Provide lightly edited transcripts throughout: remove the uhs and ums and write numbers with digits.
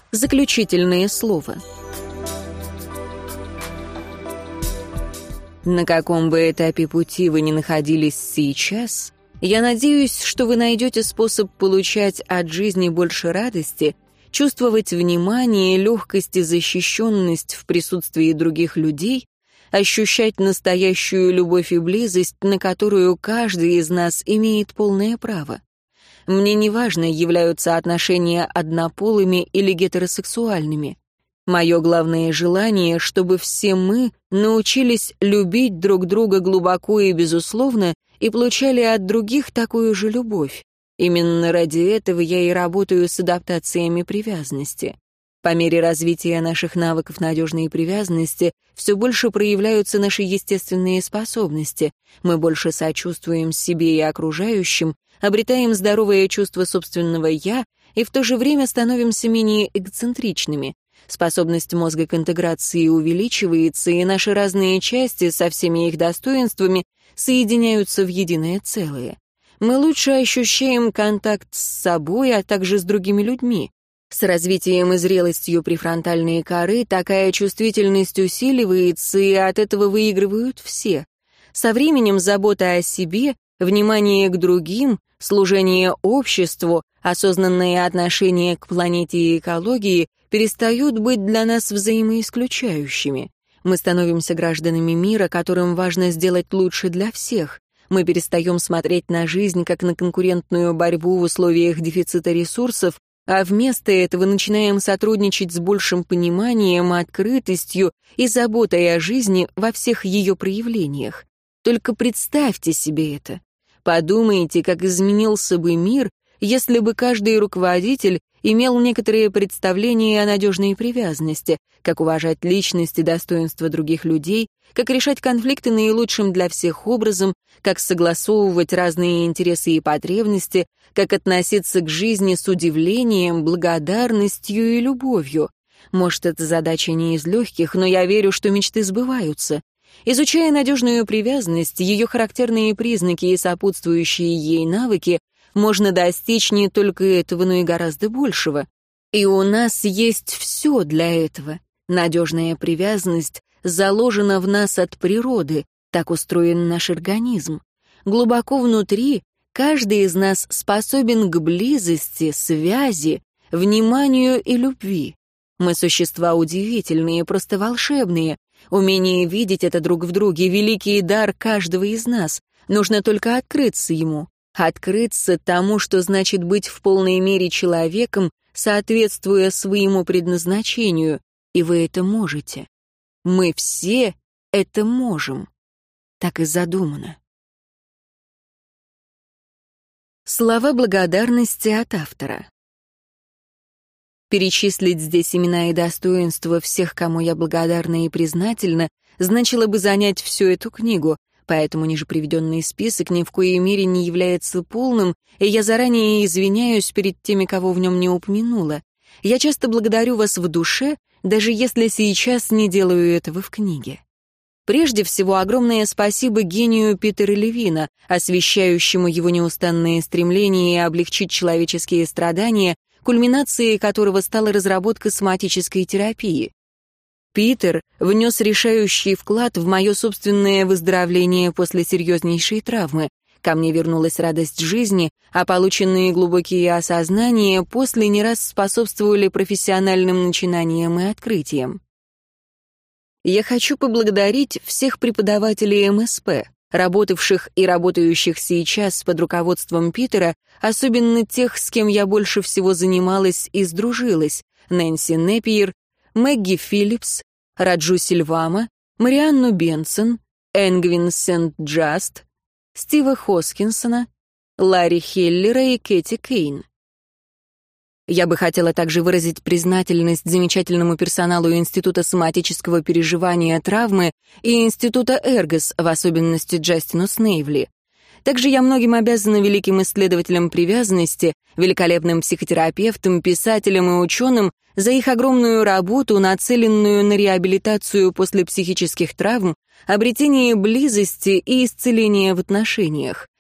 Заключительное слово. На каком бы этапе пути вы ни находились сейчас, я надеюсь, что вы найдете способ получать от жизни больше радости, чувствовать внимание, легкость и защищенность в присутствии других людей, ощущать настоящую любовь и близость, на которую каждый из нас имеет полное право. Мне не важно, являются отношения однополыми или гетеросексуальными. Мое главное желание, чтобы все мы научились любить друг друга глубоко и безусловно и получали от других такую же любовь. Именно ради этого я и работаю с адаптациями привязанности. По мере развития наших навыков надежной привязанности все больше проявляются наши естественные способности. Мы больше сочувствуем себе и окружающим, обретаем здоровое чувство собственного «я» и в то же время становимся менее эгоцентричными. Способность мозга к интеграции увеличивается, и наши разные части со всеми их достоинствами соединяются в единое целое. Мы лучше ощущаем контакт с собой, а также с другими людьми. С развитием и зрелостью префронтальной коры такая чувствительность усиливается, и от этого выигрывают все. Со временем забота о себе, внимание к другим, служение обществу, осознанное отношение к планете и экологии перестают быть для нас взаимоисключающими. Мы становимся гражданами мира, которым важно сделать лучше для всех. Мы перестаем смотреть на жизнь как на конкурентную борьбу в условиях дефицита ресурсов, а вместо этого начинаем сотрудничать с большим пониманием, открытостью и заботой о жизни во всех ее проявлениях. Только представьте себе это. Подумайте, как изменился бы мир, если бы каждый руководитель имел некоторые представления о надежной привязанности, как уважать личность и достоинство других людей, как решать конфликты наилучшим для всех образом, как согласовывать разные интересы и потребности, как относиться к жизни с удивлением, благодарностью и любовью. Может, эта задача не из легких, но я верю, что мечты сбываются. Изучая надежную привязанность, ее характерные признаки и сопутствующие ей навыки, можно достичь не только этого, но и гораздо большего. И у нас есть все для этого. Надежная привязанность заложена в нас от природы, так устроен наш организм. Глубоко внутри каждый из нас способен к близости, связи, вниманию и любви. Мы существа удивительные, просто волшебные. Умение видеть это друг в друге — великий дар каждого из нас. Нужно только открыться ему. Открыться тому, что значит быть в полной мере человеком, соответствуя своему предназначению. И вы это можете. Мы все это можем. Так и задумано. Слова благодарности от автора. Перечислить здесь имена и достоинства всех, кому я благодарна и признательна, значило бы занять всю эту книгу, поэтому ниже приведенный список ни в коей мере не является полным, и я заранее извиняюсь перед теми, кого в нем не упомянула. Я часто благодарю вас в душе, даже если сейчас не делаю этого в книге. Прежде всего, огромное спасибо гению Питера Левина, освещающему его неустанные стремления облегчить человеческие страдания, кульминацией которого стала разработка соматической терапии. Питер внес решающий вклад в мое собственное выздоровление после серьезнейшей травмы. Ко мне вернулась радость жизни, а полученные глубокие осознания после не раз способствовали профессиональным начинаниям и открытиям. Я хочу поблагодарить всех преподавателей МСП, работавших и работающих сейчас под руководством Питера, особенно тех, с кем я больше всего занималась и сдружилась: Нэнси Непиер, Мэгги Филлипс, Раджу Сильвама, Марианну Бенсон, Энгвин Сент-Джаст, Стива Хоскинсона, Ларри Хеллера и Кэти Кейн. Я бы хотела также выразить признательность замечательному персоналу Института соматического переживания травмы и Института Эргос, в особенности Джастину Снейвли. Также я многим обязана великим исследователям привязанности, великолепным психотерапевтам, писателям и ученым за их огромную работу, нацеленную на реабилитацию после психических травм, обретение близости и исцеление в отношениях.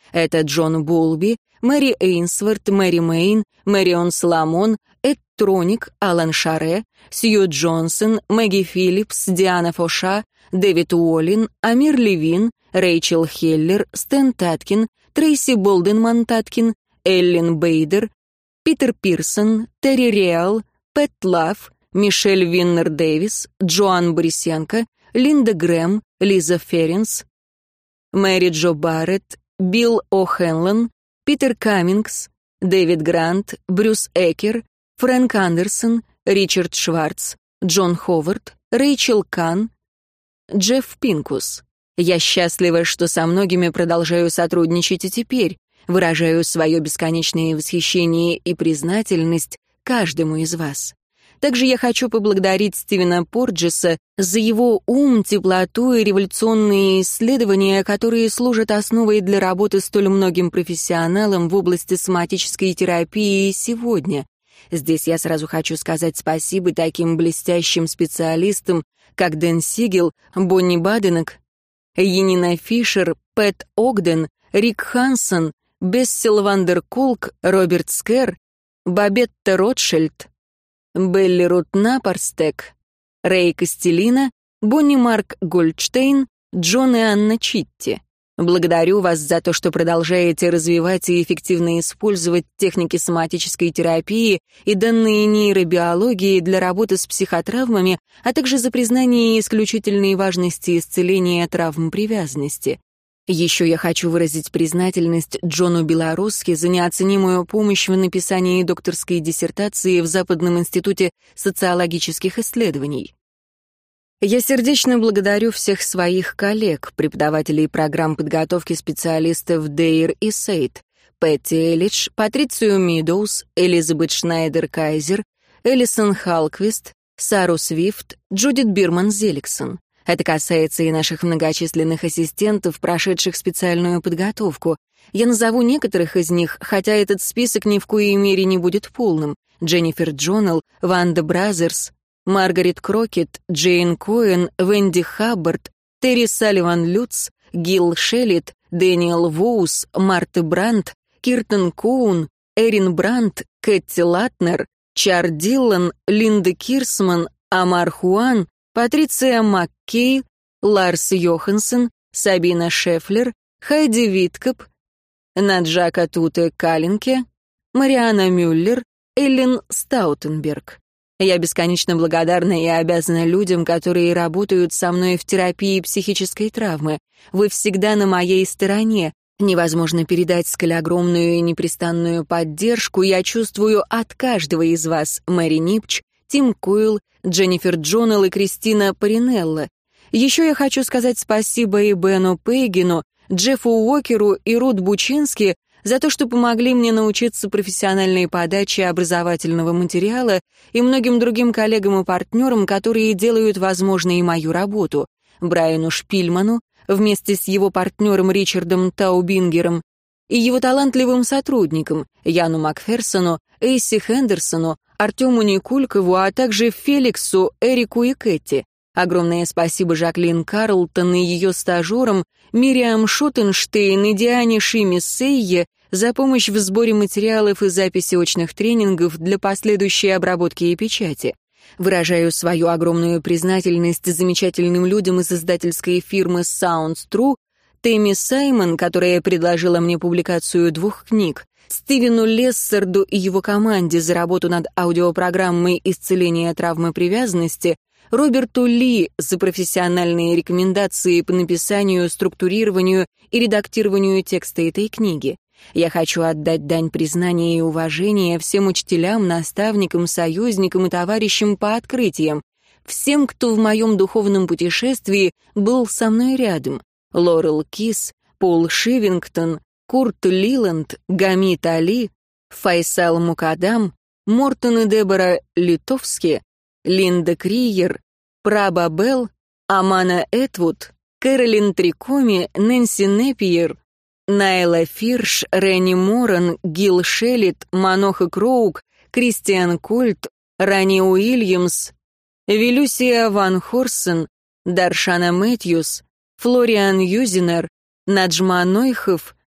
Это Джон Булби, Мэри Эйнсворт, Мэри Мэйн, Мэрион Соломон, Эд Троник, Алан Шаре, Сью Джонсон, Мэгги Филлипс, Диана Фоша, Дэвид Уоллин, Амир Левин, Рэйчел Хеллер, Стэн Таткин, Трейси Болденман Таткин, Эллен Бейдер, Питер Пирсон, Терри Реал, Пэт Лав, Мишель Виннер Дэвис, Джоан Борисенко, Линда Грэм, Лиза Ференс, Мэри Джо Барретт, Билл О'Хенлон, Питер Каммингс, Дэвид Грант, Брюс Экер, Фрэнк Андерсон, Ричард Шварц, Джон Ховард, Рэйчел Кан, Джефф Пинкус. Я счастлива, что со многими продолжаю сотрудничать и теперь, выражаю свое бесконечное восхищение и признательность каждому из вас. Также я хочу поблагодарить Стивена Порджеса за его ум, теплоту и революционные исследования, которые служат основой для работы столь многим профессионалам в области соматической терапии сегодня. Здесь я сразу хочу сказать спасибо таким блестящим специалистам, как Дэн Сигел, Бонни Баденек, Янина Фишер, Пэт Огден, Рик Хансон, Бессел Вандерколк, Роберт Скер, Бабетта Ротшильд, Белли Рут Напарстек, Рэй Костелина, Бонни Марк Гольдштейн, Джон и Анна Читти. Благодарю вас за то, что продолжаете развивать и эффективно использовать техники соматической терапии и данные нейробиологии для работы с психотравмами, а также за признание исключительной важности исцеления травм привязанности. Еще я хочу выразить признательность Джону Белорусски за неоценимую помощь в написании докторской диссертации в Западном институте социологических исследований. Я сердечно благодарю всех своих коллег, преподавателей программ подготовки специалистов Дейр и Сейд, Пэтти Элидж, Патрицию Мидоуз, Элизабет Шнайдер-Кайзер, Элисон Халквист, Сару Свифт, Джудит Бирман-Зеликсон. Это касается и наших многочисленных ассистентов, прошедших специальную подготовку. Я назову некоторых из них, хотя этот список ни в коей мере не будет полным. Дженнифер Джоннелл, Ванда Бразерс, Маргарет Крокет, Джейн Коэн, Венди Хаббард, Терри Салливан Люц, Гил Шеллит, Дэниел Воус, Марта Брандт, Киртен Коун, Эрин Брандт, Кэти Латнер, Чар Диллан, Линда Кирсман, Амар Хуан, Патриция Маккей, Ларс Йоханссон, Сабина Шефлер, Хайди Виткоп, Наджака Туте Калинке, Мариана Мюллер, Эллен Стаутенберг. Я бесконечно благодарна и обязана людям, которые работают со мной в терапии психической травмы. Вы всегда на моей стороне. Невозможно передать, сколь огромную и непрестанную поддержку я чувствую от каждого из вас. Мэри Нипч, Тим Койл, Дженнифер Джоннелл и Кристина Паринелла. Еще я хочу сказать спасибо и Бену Пейгину, Джеффу Уокеру и Рут Бучински за то, что помогли мне научиться профессиональной подаче образовательного материала и многим другим коллегам и партнерам, которые делают возможной мою работу. Брайану Шпильману, вместе с его партнером Ричардом Таубингером, и его талантливым сотрудникам Яну Макферсону, Эйси Хендерсону, Артему Никулькову, а также Феликсу, Эрику и Кэти. Огромное спасибо Жаклин Карлтон и ее стажерам, Мириам Шоттенштейн и Диане Шимис-Сейе за помощь в сборе материалов и записи очных тренингов для последующей обработки и печати. Выражаю свою огромную признательность замечательным людям из издательской фирмы Sounds True, Тэмми Саймон, которая предложила мне публикацию 2 книг, Стивену Лессарду и его команде за работу над аудиопрограммой «Исцеление травмы привязанности», Роберту Ли за профессиональные рекомендации по написанию, структурированию и редактированию текста этой книги. Я хочу отдать дань признания и уважения всем учителям, наставникам, союзникам и товарищам по открытиям, всем, кто в моем духовном путешествии был со мной рядом. Лорел Кис, Пол Шивингтон, Курт Лиланд, Гамит Али, Файсал Мукадам, Мортон и Дебора Литовски, Линда Криер, Праба Белл, Амана Этвуд, Кэролин Трикоми, Нэнси Непиер, Найла Фирш, Ренни Моран, Гил Шеллит, Маноха Кроук, Кристиан Кольт, Рани Уильямс, Вилюсия Ван Хорсен, Даршана Мэтьюс, Флориан Юзинер, Наджма Нойхов,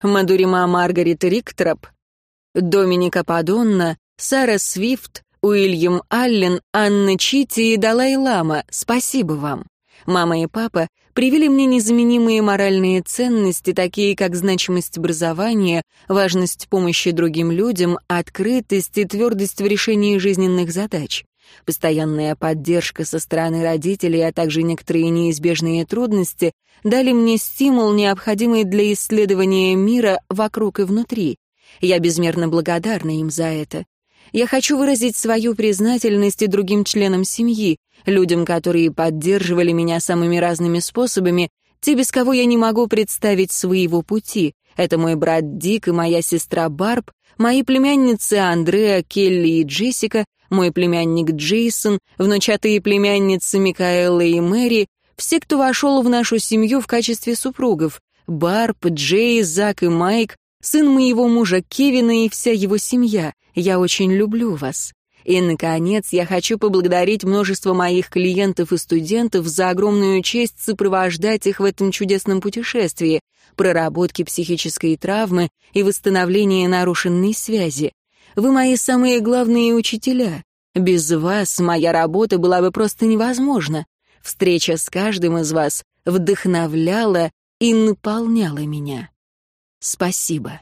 Мадурима Маргарет Риктроп, Доминика Падонна, Сара Свифт, Уильям Аллен, Анна Чити и Далай-Лама, спасибо вам. Мама и папа привили мне незаменимые моральные ценности, такие как значимость образования, важность помощи другим людям, открытость и твердость в решении жизненных задач. Постоянная поддержка со стороны родителей, а также некоторые неизбежные трудности дали мне стимул, необходимый для исследования мира вокруг и внутри. Я безмерно благодарна им за это. Я хочу выразить свою признательность и другим членам семьи, людям, которые поддерживали меня самыми разными способами, те, без кого я не могу представить своего пути. Это мой брат Дик и моя сестра Барб, мои племянницы Андреа, Келли и Джессика, мой племянник Джейсон, внучатые племянницы Микаэла и Мэри, все, кто вошел в нашу семью в качестве супругов, Барб, Джей, Зак и Майк, сын моего мужа Кевина и вся его семья. Я очень люблю вас. И, наконец, я хочу поблагодарить множество моих клиентов и студентов за огромную честь сопровождать их в этом чудесном путешествии, проработке психической травмы и восстановлении нарушенной связи. Вы мои самые главные учителя. Без вас моя работа была бы просто невозможна. Встреча с каждым из вас вдохновляла и наполняла меня. Спасибо.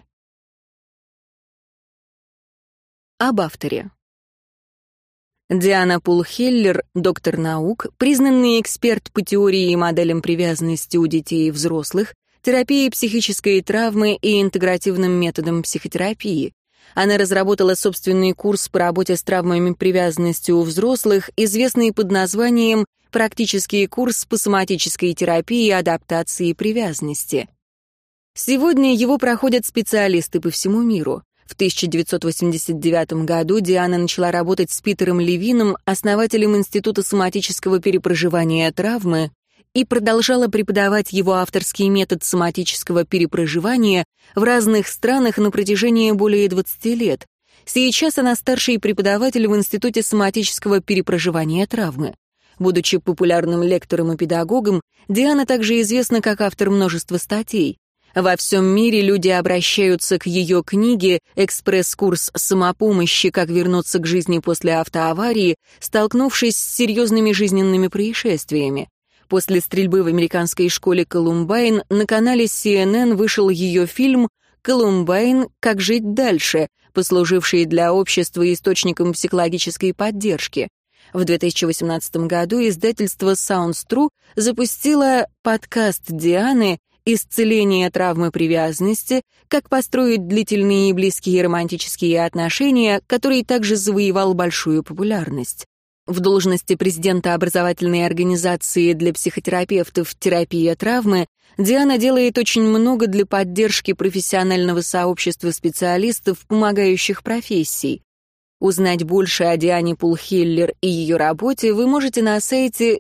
Об авторе. Диана Пул-Хеллер, доктор наук, признанный эксперт по теории и моделям привязанности у детей и взрослых, терапии психической травмы и интегративным методам психотерапии. Она разработала собственный курс по работе с травмами привязанности у взрослых, известный под названием «Практический курс по соматической терапии и адаптации привязанности». Сегодня его проходят специалисты по всему миру. В 1989 году Диана начала работать с Питером Левином, основателем Института соматического перепроживания травмы, и продолжала преподавать его авторский метод соматического перепроживания в разных странах на протяжении более 20 лет. Сейчас она старший преподаватель в Институте соматического перепроживания травмы. Будучи популярным лектором и педагогом, Диана также известна как автор множества статей. Во всем мире люди обращаются к ее книге «Экспресс-курс самопомощи. Как вернуться к жизни после автоаварии», столкнувшись с серьезными жизненными происшествиями. После стрельбы в американской школе Колумбайн на канале CNN вышел ее фильм «Колумбайн. Как жить дальше», послуживший для общества источником психологической поддержки. В 2018 году издательство Sounds True запустило подкаст Дианы «Исцеление травмы привязанности. Как построить длительные и близкие романтические отношения», который также завоевал большую популярность. В должности президента образовательной организации для психотерапевтов «Терапия травмы» Диана делает очень много для поддержки профессионального сообщества специалистов, помогающих профессий. Узнать больше о Диане Пул-Хеллер и ее работе вы можете на сайте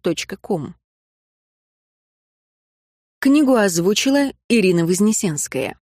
dianapulheller.com. Книгу озвучила Ирина Вознесенская.